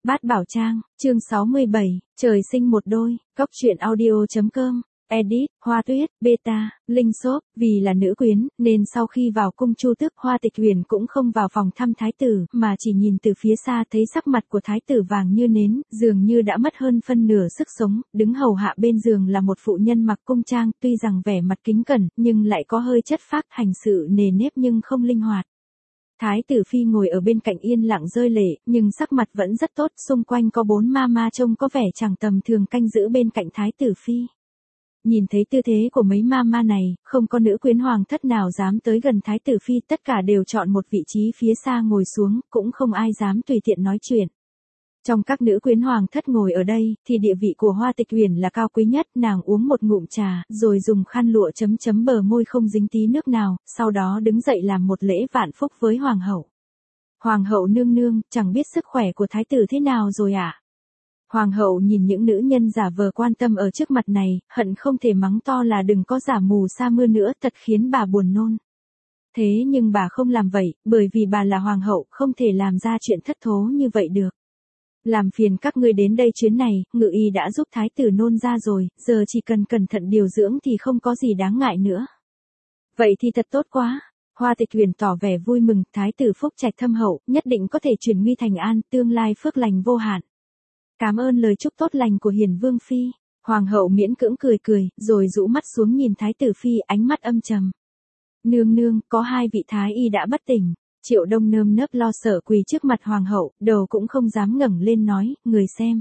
Bát Bảo Trang, chương 67, trời sinh một đôi, góc truyện audio.com, edit, Hoa Tuyết, beta, Linh Shop, vì là nữ quyến, nên sau khi vào cung Chu Tước, Hoa Tịch Huyền cũng không vào phòng thăm thái tử, mà chỉ nhìn từ phía xa thấy sắc mặt của thái tử vàng như nến, dường như đã mất hơn phân nửa sức sống, đứng hầu hạ bên giường là một phụ nhân mặc cung trang, tuy rằng vẻ mặt kính cẩn, nhưng lại có hơi chất phác, hành sự nề nếp nhưng không linh hoạt. Thái tử phi ngồi ở bên cạnh yên lặng rơi lệ, nhưng sắc mặt vẫn rất tốt, xung quanh có 4 ma trông có vẻ chẳng tầm thường canh giữ bên cạnh thái tử phi. Nhìn thấy tư thế của mấy ma này, không có nữ quyến hoàng thất nào dám tới gần thái tử phi, tất cả đều chọn một vị trí phía xa ngồi xuống, cũng không ai dám tùy tiện nói chuyện. Trong các nữ quyến hoàng thất ngồi ở đây, thì địa vị của Hoa Tịch Huyền là cao quý nhất, nàng uống một ngụm trà, rồi dùng khăn lụa chấm bờ môi không dính tí nước nào, sau đó đứng dậy làm một lễ vạn phúc với hoàng hậu. Hoàng hậu nương nương, chẳng biết sức khỏe của thái tử thế nào rồi ạ? Hoàng hậu nhìn những nữ nhân giả vờ quan tâm ở trước mặt này, hận không thể mắng to là đừng có giả mù sa mưa nữa, thật khiến bà buồn nôn. Thế nhưng bà không làm vậy, bởi vì bà là hoàng hậu, không thể làm ra chuyện thất thố như vậy được. Làm phiền các ngươi đến đây chuyến này, ngự y đã giúp thái tử nôn ra rồi, giờ chỉ cần cẩn thận điều dưỡng thì không có gì đáng ngại nữa. Vậy thì thật tốt quá. Hoa Tịch Huyền tỏ vẻ vui mừng, thái tử phúc trạch thâm hậu, nhất định có thể chuyển nguy thành an, tương lai phước lành vô hạn. Cảm ơn lời chúc tốt lành của Hiền Vương phi. Hoàng hậu miễn cưỡng cười, rồi rũ mắt xuống nhìn thái tử phi, ánh mắt âm trầm. Nương nương, có 2 vị thái y đã bất tỉnh. Triệu Đông nơm nớp lo sợ quỳ trước mặt hoàng hậu, đầu cũng không dám ngẩng lên nói, người xem.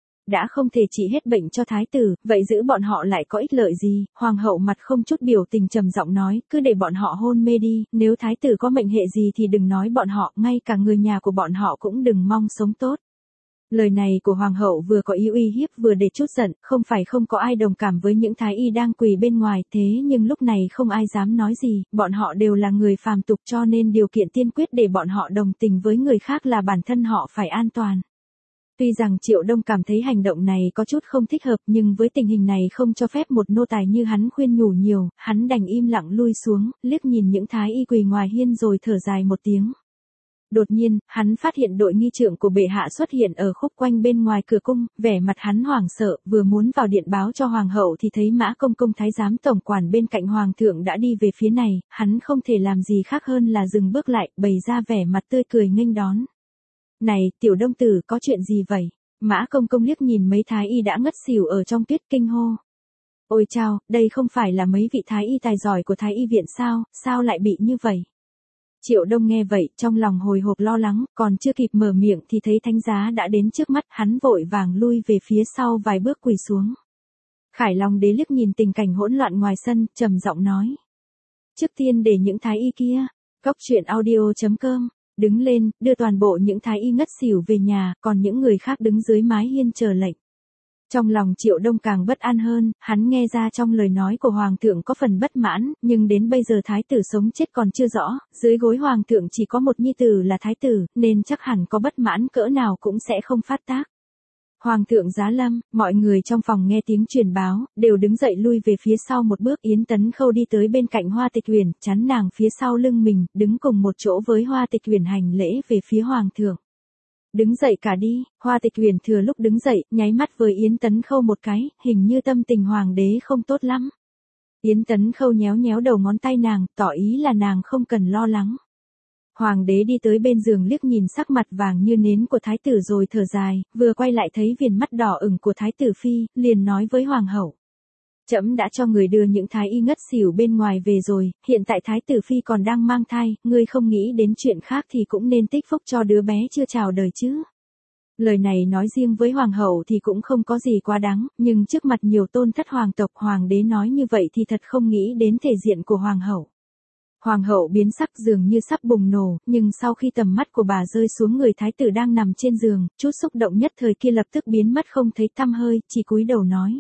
Đã không thể trị hết bệnh cho thái tử, vậy giữ bọn họ lại có ích lợi gì? Hoàng hậu mặt không chút biểu tình trầm giọng nói, cứ để bọn họ hôn mê đi, nếu thái tử có mệnh hệ gì thì đừng nói bọn họ, ngay cả người nhà của bọn họ cũng đừng mong sống tốt. Lời này của hoàng hậu vừa có ý uy hiếp vừa để chút giận, không phải không có ai đồng cảm với những thái y đang quỳ bên ngoài, thế nhưng lúc này không ai dám nói gì, bọn họ đều là người phàm tục cho nên điều kiện tiên quyết để bọn họ đồng tình với người khác là bản thân họ phải an toàn. Tuy rằng Triệu Đông cảm thấy hành động này có chút không thích hợp, nhưng với tình hình này không cho phép một nô tài như hắn khuyên nhủ nhiều, hắn đành im lặng lui xuống, liếc nhìn những thái y quỳ ngoài hiên rồi thở dài một tiếng. Đột nhiên, hắn phát hiện đội nghi trượng của bệ hạ xuất hiện ở khúc quanh bên ngoài cửa cung, vẻ mặt hắn hoảng sợ, vừa muốn vào điện báo cho hoàng hậu thì thấy Mã Công Công thái giám tổng quản bên cạnh hoàng thượng đã đi về phía này, hắn không thể làm gì khác hơn là dừng bước lại, bày ra vẻ mặt tươi cười nghênh đón. Này, tiểu Đông tử, có chuyện gì vậy? Mã Công Công liếc nhìn mấy thái y đã ngất xỉu ở trong tuyết kinh hô. Ôi chao, đây không phải là mấy vị thái y tài giỏi của thái y viện sao lại bị như vậy? Triệu Đông nghe vậy, trong lòng hồi hộp lo lắng, còn chưa kịp mở miệng thì thấy thánh giá đã đến trước mắt, hắn vội vàng lui về phía sau vài bước quỳ xuống. Khải Long đế liếc nhìn tình cảnh hỗn loạn ngoài sân, trầm giọng nói. Trước tiên để những thái y kia, góc truyện audio.com, đứng lên, đưa toàn bộ những thái y ngất xỉu về nhà, còn những người khác đứng dưới mái hiên chờ lệnh. Trong lòng Triệu Đông càng bất an hơn, hắn nghe ra trong lời nói của Hoàng thượng có phần bất mãn, nhưng đến bây giờ thái tử sống chết còn chưa rõ, dưới gối Hoàng thượng chỉ có một nhi tử là thái tử, nên chắc hẳn có bất mãn cỡ nào cũng sẽ không phát tác. Hoàng thượng giá lâm, mọi người trong phòng nghe tiếng truyền báo, đều đứng dậy lui về phía sau một bước. Yến Tấn Khâu đi tới bên cạnh Hoa Tịch Huyền, chắn nàng phía sau lưng mình, đứng cùng một chỗ với Hoa Tịch Huyền hành lễ về phía Hoàng thượng. Đứng dậy cả đi. Hoa Tịch Huyền thừa lúc đứng dậy, nháy mắt với Yến Tấn Khâu một cái, hình như tâm tình hoàng đế không tốt lắm. Yến Tấn Khâu nhéo đầu ngón tay nàng, tỏ ý là nàng không cần lo lắng. Hoàng đế đi tới bên giường liếc nhìn sắc mặt vàng như nến của thái tử rồi thở dài, vừa quay lại thấy viền mắt đỏ ửng của thái tử phi, liền nói với hoàng hậu. Trẫm đã cho người đưa những thái y ngất xỉu bên ngoài về rồi, hiện tại thái tử phi còn đang mang thai, ngươi không nghĩ đến chuyện khác thì cũng nên tích phúc cho đứa bé chưa chào đời chứ. Lời này nói riêng với hoàng hậu thì cũng không có gì quá đáng, nhưng trước mặt nhiều tôn thất hoàng tộc hoàng đế nói như vậy thì thật không nghĩ đến thể diện của hoàng hậu. Hoàng hậu biến sắc dường như sắp bùng nổ, nhưng sau khi tầm mắt của bà rơi xuống người thái tử đang nằm trên giường, chút xúc động nhất thời kia lập tức biến mất không thấy tăm hơi, chỉ cúi đầu nói.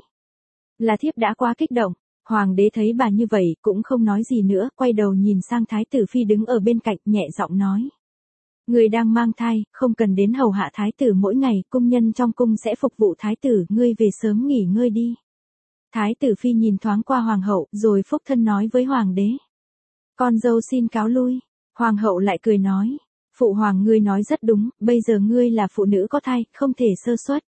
Là thiếp đã quá kích động. Hoàng đế thấy bà như vậy, cũng không nói gì nữa, quay đầu nhìn sang thái tử phi đứng ở bên cạnh, nhẹ giọng nói. Người đang mang thai, không cần đến hầu hạ thái tử mỗi ngày, cung nhân trong cung sẽ phục vụ thái tử, ngươi về sớm nghỉ ngơi đi. Thái tử phi nhìn thoáng qua hoàng hậu, rồi phúc thân nói với hoàng đế. Con dâu xin cáo lui. Hoàng hậu lại cười nói. Phụ hoàng ngươi nói rất đúng, bây giờ ngươi là phụ nữ có thai, không thể sơ suất.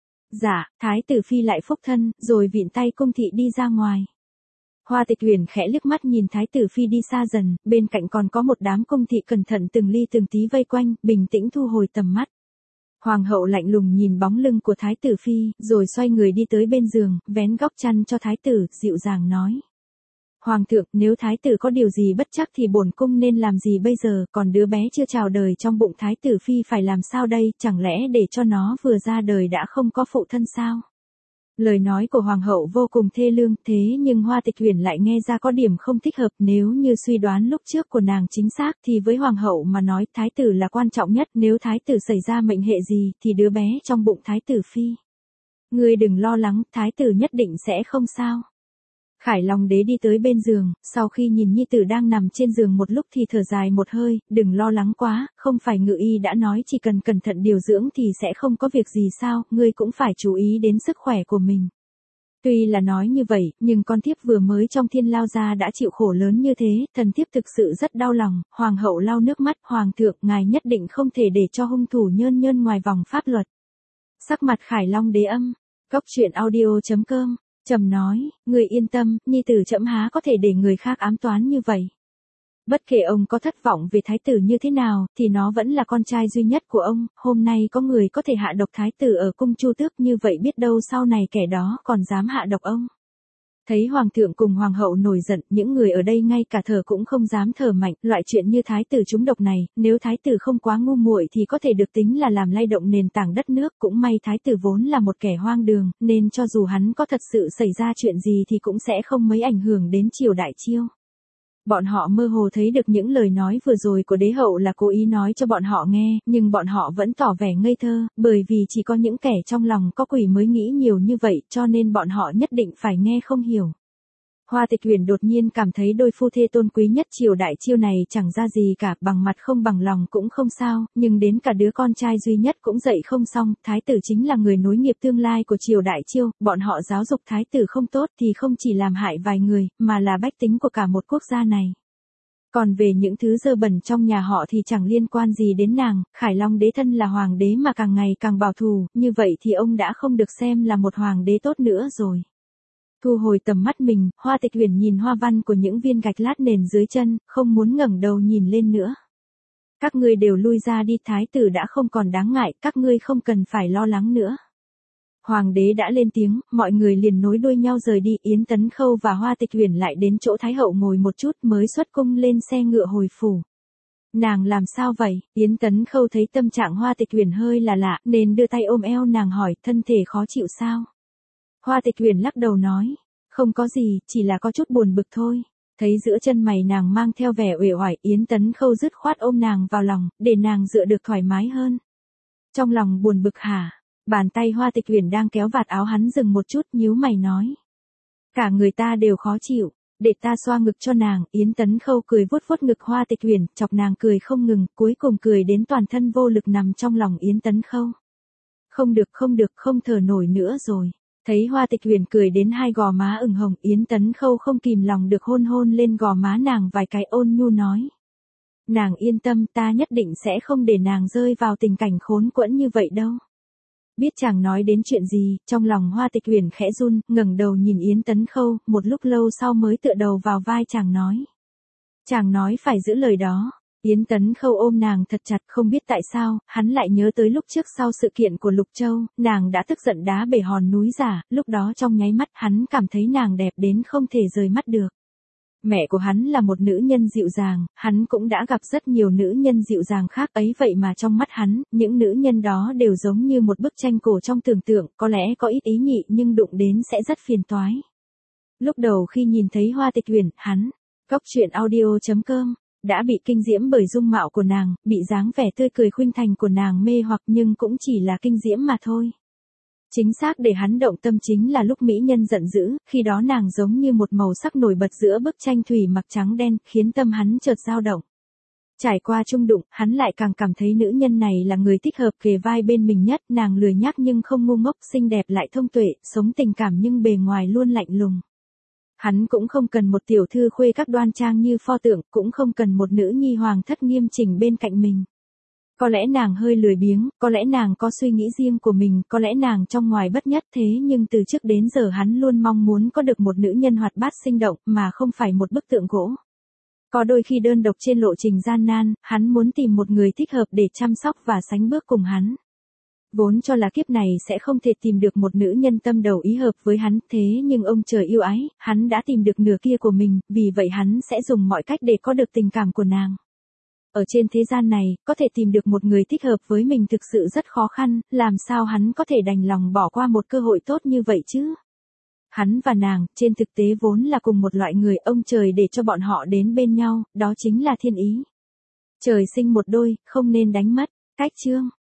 Dạ, thái tử phi lại phúc thân, rồi vịn tay cung thị đi ra ngoài. Hoa Tịch Huyền khẽ liếc mắt nhìn thái tử phi đi xa dần, bên cạnh còn có một đám cung thị cẩn thận từng ly từng tí vây quanh, bình tĩnh thu hồi tầm mắt. Hoàng hậu lạnh lùng nhìn bóng lưng của thái tử phi, rồi xoay người đi tới bên giường, vén góc chăn cho thái tử, dịu dàng nói. Hoàng thượng, nếu thái tử có điều gì bất chắc thì bổn cung nên làm gì bây giờ, còn đứa bé chưa chào đời trong bụng thái tử phi phải làm sao đây, chẳng lẽ để cho nó vừa ra đời đã không có phụ thân sao? Lời nói của hoàng hậu vô cùng thê lương, thế nhưng Hoa Tịch Huyền lại nghe ra có điểm không thích hợp, nếu như suy đoán lúc trước của nàng chính xác thì với hoàng hậu mà nói thái tử là quan trọng nhất, nếu thái tử xảy ra mệnh hệ gì thì đứa bé trong bụng thái tử phi. Ngươi đừng lo lắng, thái tử nhất định sẽ không sao. Khải Long đế đi tới bên giường, sau khi nhìn nhi tử đang nằm trên giường một lúc thì thở dài một hơi, đừng lo lắng quá, không phải ngự y đã nói chỉ cần cẩn thận điều dưỡng thì sẽ không có việc gì sao, ngươi cũng phải chú ý đến sức khỏe của mình. Tuy là nói như vậy, nhưng con thiếp vừa mới trong thiên lao ra đã chịu khổ lớn như thế, thần thiếp thực sự rất đau lòng, hoàng hậu lau nước mắt, hoàng thượng, ngài nhất định không thể để cho hung thủ nhơn nhơn ngoài vòng pháp luật. Sắc mặt Khải Long đế âm, Cốc Truyện Audio.com trầm nói, người yên tâm, nhi tử trẫm há có thể để người khác ám toán như vậy. Bất kể ông có thất vọng về thái tử như thế nào, thì nó vẫn là con trai duy nhất của ông, hôm nay có người có thể hạ độc thái tử ở cung Chu Tước như vậy biết đâu sau này kẻ đó còn dám hạ độc ông. Thấy hoàng thượng cùng hoàng hậu nổi giận, những người ở đây ngay cả thở cũng không dám thở mạnh, loại chuyện như thái tử trúng độc này, nếu thái tử không quá ngu muội thì có thể được tính là làm lay động nền tảng đất nước, cũng may thái tử vốn là một kẻ hoang đường, nên cho dù hắn có thật sự xảy ra chuyện gì thì cũng sẽ không mấy ảnh hưởng đến triều đại Chiêu. Bọn họ mơ hồ thấy được những lời nói vừa rồi của đế hậu là cố ý nói cho bọn họ nghe, nhưng bọn họ vẫn tỏ vẻ ngây thơ, bởi vì chỉ có những kẻ trong lòng có quỷ mới nghĩ nhiều như vậy, cho nên bọn họ nhất định phải nghe không hiểu. Hoa Tịch Huyền đột nhiên cảm thấy đôi phu thê tôn quý nhất triều đại Chiêu này chẳng ra gì cả, bằng mặt không bằng lòng cũng không sao, nhưng đến cả đứa con trai duy nhất cũng dạy không xong, thái tử chính là người nối nghiệp tương lai của triều đại Chiêu, bọn họ giáo dục thái tử không tốt thì không chỉ làm hại vài người, mà là bách tính của cả một quốc gia này. Còn về những thứ dơ bẩn trong nhà họ thì chẳng liên quan gì đến nàng, Khải Long đế thân là hoàng đế mà càng ngày càng bảo thủ, như vậy thì ông đã không được xem là một hoàng đế tốt nữa rồi. Thu hồi tầm mắt mình, Hoa Tịch Huyền nhìn hoa văn của những viên gạch lát nền dưới chân, không muốn ngẩng đầu nhìn lên nữa. Các ngươi đều lui ra đi, thái tử đã không còn đáng ngại, các ngươi không cần phải lo lắng nữa. Hoàng đế đã lên tiếng, mọi người liền nối đuôi nhau rời đi, Yến Tấn Khâu và Hoa Tịch Huyền lại đến chỗ thái hậu ngồi một chút mới xuất cung lên xe ngựa hồi phủ. Nàng làm sao vậy? Yến Tấn Khâu thấy tâm trạng Hoa Tịch Huyền hơi là lạ, nên đưa tay ôm eo nàng hỏi, thân thể khó chịu sao? Hoa Tịch Huyền lắc đầu nói, không có gì, chỉ là có chút buồn bực thôi. Thấy giữa chân mày nàng mang theo vẻ uể oải, Yến Tấn Khâu dứt khoát ôm nàng vào lòng, để nàng dựa được thoải mái hơn. Trong lòng buồn bực hả? Bàn tay Hoa Tịch Huyền đang kéo vạt áo hắn dừng một chút, nhíu mày nói. Cả người ta đều khó chịu, để ta xoa ngực cho nàng. Yến Tấn Khâu cười vuốt vuốt ngực Hoa Tịch Huyền, chọc nàng cười không ngừng, cuối cùng cười đến toàn thân vô lực nằm trong lòng Yến Tấn Khâu. Không được, không thở nổi nữa rồi. Thấy Hoa Tịch Huyền cười đến hai gò má ửng hồng, Yến Tấn Khâu không kìm lòng được hôn hôn lên gò má nàng vài cái, ôn nhu nói. Nàng yên tâm, ta nhất định sẽ không để nàng rơi vào tình cảnh khốn quẫn như vậy đâu. Biết chàng nói đến chuyện gì, trong lòng Hoa Tịch Huyền khẽ run, ngẩng đầu nhìn Yến Tấn Khâu, một lúc lâu sau mới tựa đầu vào vai chàng nói. Chàng nói phải giữ lời đó. Yến Tấn Khâu ôm nàng thật chặt, không biết tại sao, hắn lại nhớ tới lúc trước sau sự kiện của Lục Châu, nàng đã tức giận đá bể hòn núi giả, lúc đó trong nháy mắt hắn cảm thấy nàng đẹp đến không thể rời mắt được. Mẹ của hắn là một nữ nhân dịu dàng, hắn cũng đã gặp rất nhiều nữ nhân dịu dàng khác ấy, vậy mà trong mắt hắn, những nữ nhân đó đều giống như một bức tranh cổ trong tưởng tượng, có lẽ có ít ý nhị nhưng đụng đến sẽ rất phiền toái. Lúc đầu khi nhìn thấy Hoa Tịch Huyền, hắn, Cốc Truyện Audio.com đã bị kinh diễm bởi dung mạo của nàng, bị dáng vẻ tươi cười khuynh thành của nàng mê hoặc, nhưng cũng chỉ là kinh diễm mà thôi. Chính xác để hắn động tâm chính là lúc mỹ nhân giận dữ, khi đó nàng giống như một màu sắc nổi bật giữa bức tranh thủy mặc trắng đen, khiến tâm hắn chợt dao động. Trải qua chung đụng, hắn lại càng cảm thấy nữ nhân này là người thích hợp kề vai bên mình nhất, nàng lười nhác nhưng không ngu ngốc, xinh đẹp lại thông tuệ, sống tình cảm nhưng bề ngoài luôn lạnh lùng. Hắn cũng không cần một tiểu thư khuê các đoan trang như pho tượng, cũng không cần một nữ nhi hoàng thất nghiêm chỉnh bên cạnh mình. Có lẽ nàng hơi lười biếng, có lẽ nàng có suy nghĩ riêng của mình, có lẽ nàng trong ngoài bất nhất, thế nhưng từ trước đến giờ hắn luôn mong muốn có được một nữ nhân hoạt bát sinh động mà không phải một bức tượng gỗ. Có đôi khi đơn độc trên lộ trình gian nan, hắn muốn tìm một người thích hợp để chăm sóc và sánh bước cùng hắn. Vốn cho là kiếp này sẽ không thể tìm được một nữ nhân tâm đầu ý hợp với hắn, thế nhưng ông trời yêu ái, hắn đã tìm được nửa kia của mình, vì vậy hắn sẽ dùng mọi cách để có được tình cảm của nàng. Ở trên thế gian này, có thể tìm được một người thích hợp với mình thực sự rất khó khăn, làm sao hắn có thể đành lòng bỏ qua một cơ hội tốt như vậy chứ? Hắn và nàng, trên thực tế vốn là cùng một loại người, ông trời để cho bọn họ đến bên nhau, đó chính là thiên ý. Trời sinh một đôi, không nên đánh mất. Cách chương